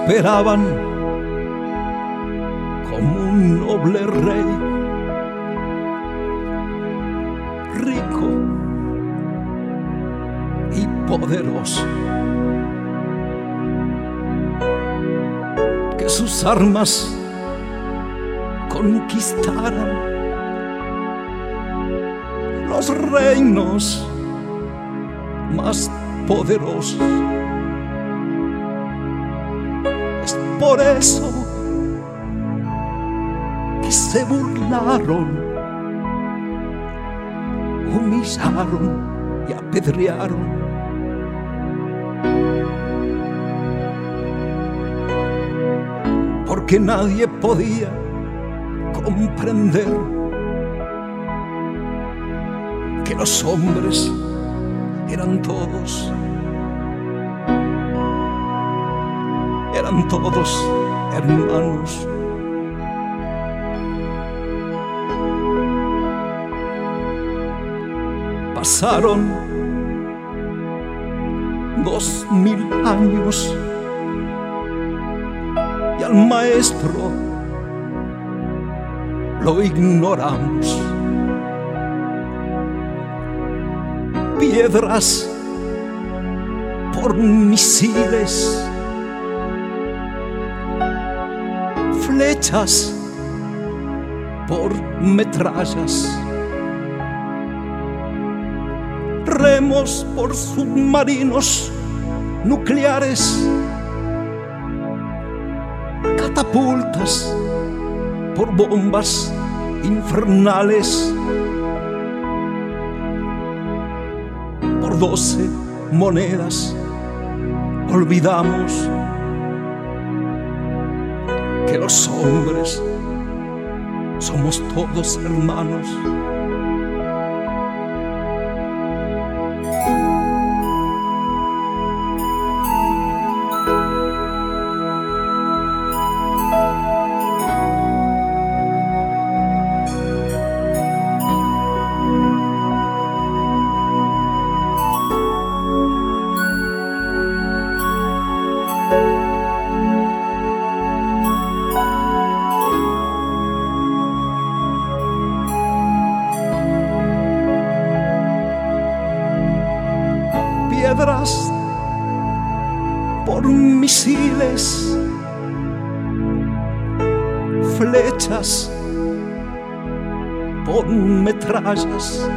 esperaban como un noble rey, rico y poderoso, que sus armas conquistaran los reinos más poderosos. Es por eso que se burlaron, humillaron y apedrearon. Porque nadie podía comprender que los hombres eran todos hermanos. Pasaron 2000 años y al maestro lo ignoramos. Piedras por misiles, flechas por metrallas, remos por submarinos nucleares, catapultas por bombas infernales, por 12 monedas olvidamos que los hombres somos todos hermanos. Piedras por misiles, flechas por metrallas.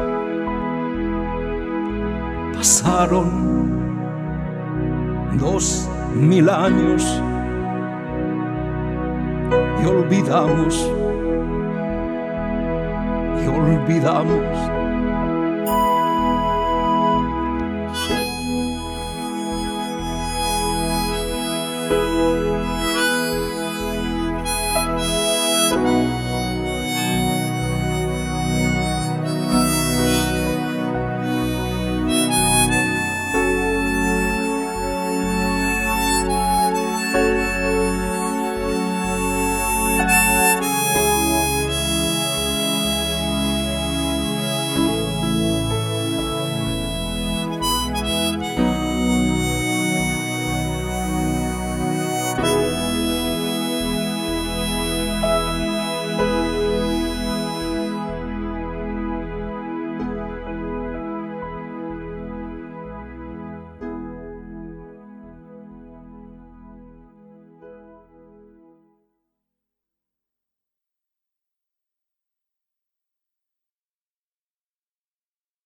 Pasaron 2000 años y olvidamos